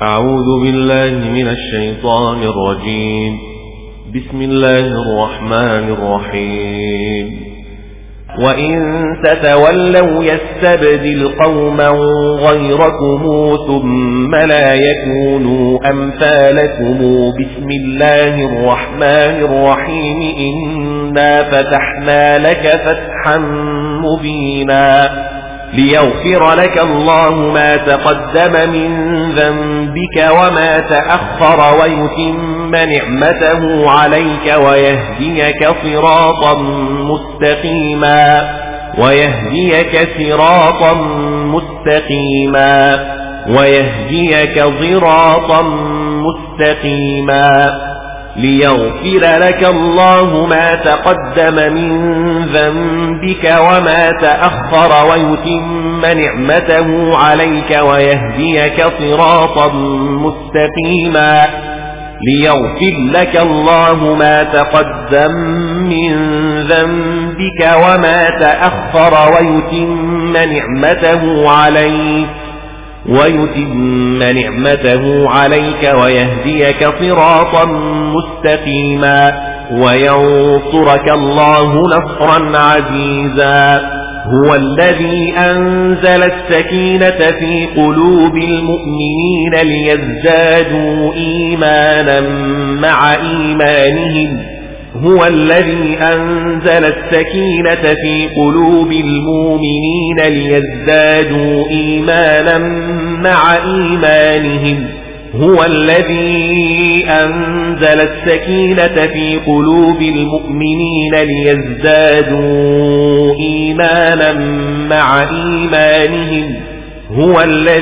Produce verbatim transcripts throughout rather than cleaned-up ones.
أعوذ بالله من الشيطان الرجيم. بسم الله الرحمن الرحيم. وإن تتولوا يستبدل قوما غيركم ثم لا يكونوا أمثالكم. بسم الله الرحمن الرحيم. إنا فتحنا لك فتحا مبينا ليغفر لك الله ما تقدم من ذنبك وما تأخر ويتم نعمته عليك ويهديك صراطا مستقيما ويهديك صراطا مستقيما ويهديك صراطا مستقيما ليغفر لك الله ما تقدم من ذنبك وما تأخر ويتم نعمته عليك ويهديك صراطا مستقيما ليغفر لك الله ما تقدم من ذنبك وما تأخر ويتم نعمته عليك ويتم نعمته عليك ويهديك صراطا مستقيما وينصرك الله نصرا عزيزا. هو الذي أنزل السكينة في قلوب المؤمنين ليزدادوا إيمانا مع إيمانهم هو الذي أنزل السكينة في قلوب المؤمنين ليزدادوا إيمانا مع إيمانهم هو الذي أنزل السكينة في قلوب المؤمنين ليزدادوا إيمانا مع إيمانهم هو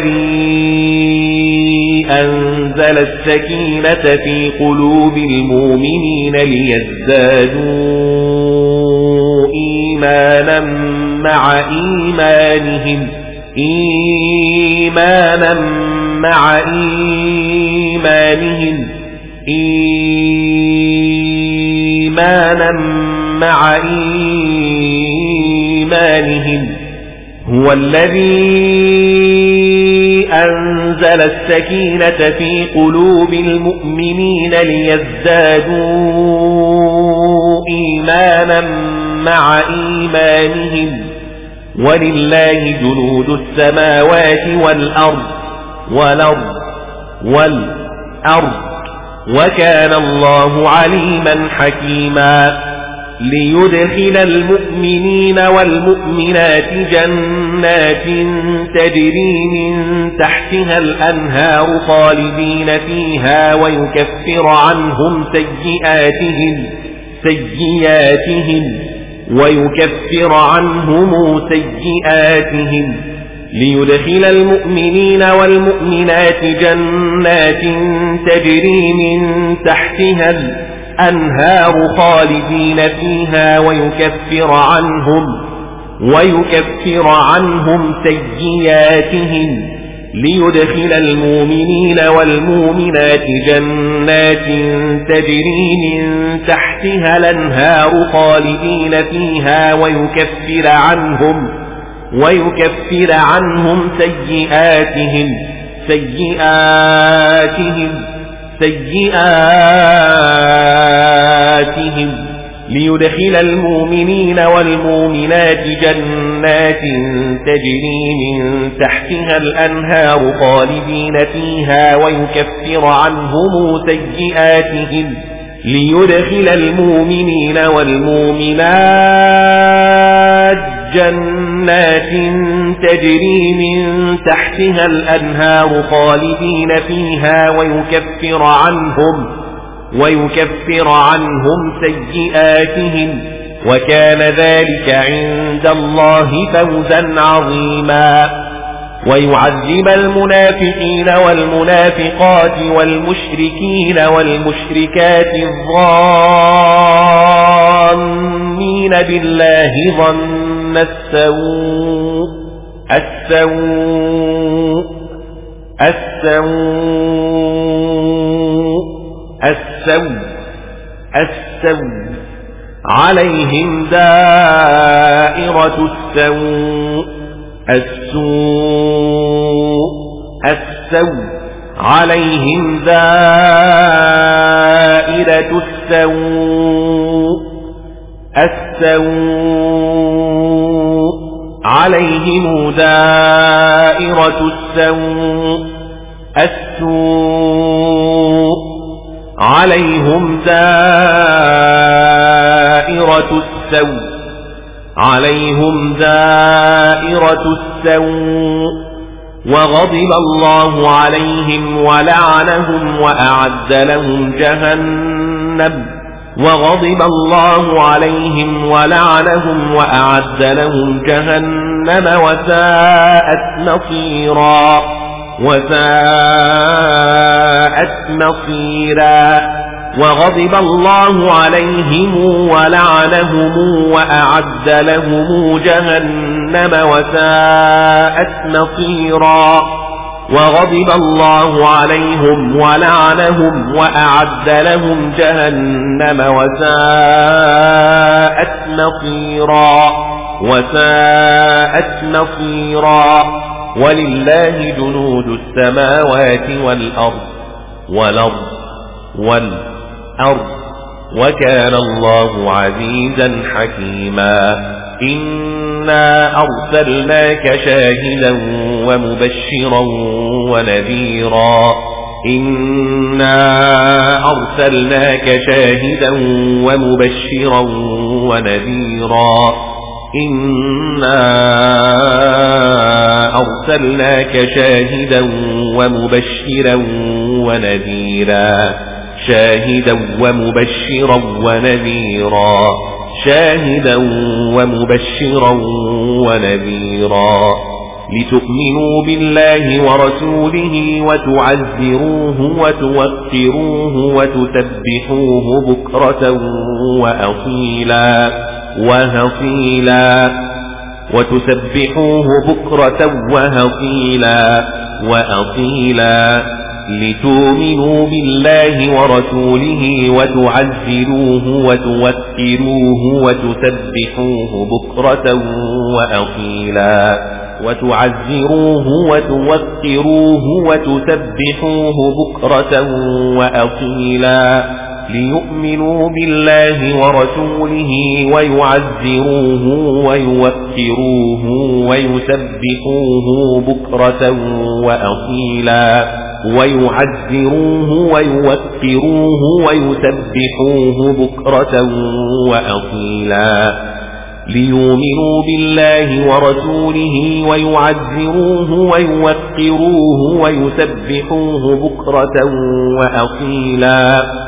الذي أنزل السكينة في قلوب المؤمنين ليزدادوا إيمانا مع إيمانهم إيمانا مع إيمانهم إيمانا مع إيمانهم هو الذي أنزل السكينة في قلوب المؤمنين ليزدادوا إيمانا مع إيمانهم ولله جنود السماوات والأرض والأرض والأرض وكان الله عليما حكيما. ليدخل المؤمنين والمؤمنات جنات تجري من تحتها الأنهار خالدين فيها ويكفر عنهم سيئاتهم سيئاتهم ويكفر عنهم سيئاتهم ليدخل المؤمنين والمؤمنات جنات تجري من تحتها الأنهار خالدين فيها ويكفر عنهم ويكفر عنهم سيئاتهم ليدخل المؤمنين والمؤمنات جنات تجري من تحتها الأنهار خالدين فيها ويكفر عنهم ويكفر عنهم سيئاتهم سيئاتهم سيئاتهم ليدخل المؤمنين والمؤمنات جنات تجري من تحتها الأنهار خالدين فيها ويكفر عنهم سيئاتهم ليدخل المؤمنين والمؤمنات جنات تجري من تحتها الأنهار خالدين فيها ويكفر عنهم ويكفر عنهم سيئاتهم وكان ذلك عند الله فوزا عظيما. ويعذب المنافقين والمنافقات والمشركين والمشركات الظانين بالله ظن السوء السوء السوء السوء السوء عليهم دائرة السوء السوء السوء عليهم دائرة السوء السوء عليهم دائرة السوء السوء عليهم دائرة السوء عليهم دائرة السوء وغضب الله عليهم ولعنهم وأعد لهم جهنم وغضب الله عليهم ولعنهم وأعد لهم جهنم وساءت مصيرا وساءت مصيرا وغضب الله عليهم ولعنهم وأعد لهم جهنم وساءت مصيرا وغضب الله عليهم ولعنهم وأعد لهم جهنم وساءت مصيرا وساءت مصيرا ولله جنود السماوات والأرض والأرض والأرض وكان الله عزيزا حكيما إنا أرسلناك شاهدا ومبشرا ونذيرا إنا أرسلناك شاهدا ومبشرا ونذيرا إنا أرسلناك شاهدا ومبشرا ونذيرا شاهدا ومبشرا ونذيرا شاهدا ومبشرا ونذيرا لتؤمنوا بالله ورسوله وتعزروه وتوقروه وتسبحوه بكرة وأصيلا وهصيلا وتسبحوه بكرة وهصيلا وأصيلا لتؤمنوا بالله ورسوله وتعزروه وتوقروه وتسبحوه بكرة وأصيلا وتعزروه وتوقروه وتسبحوه بكرة وأصيلا ليؤمنوا بالله ورسوله ويعزروه ويوقروه ويسبحوه بكرة وأصيلا ويعزروه ويوقروه ويسبحوه بكرة وأصيلا ليؤمنوا بالله ورسوله ويعزروه ويوقروه ويسبحوه بكرة وأصيلا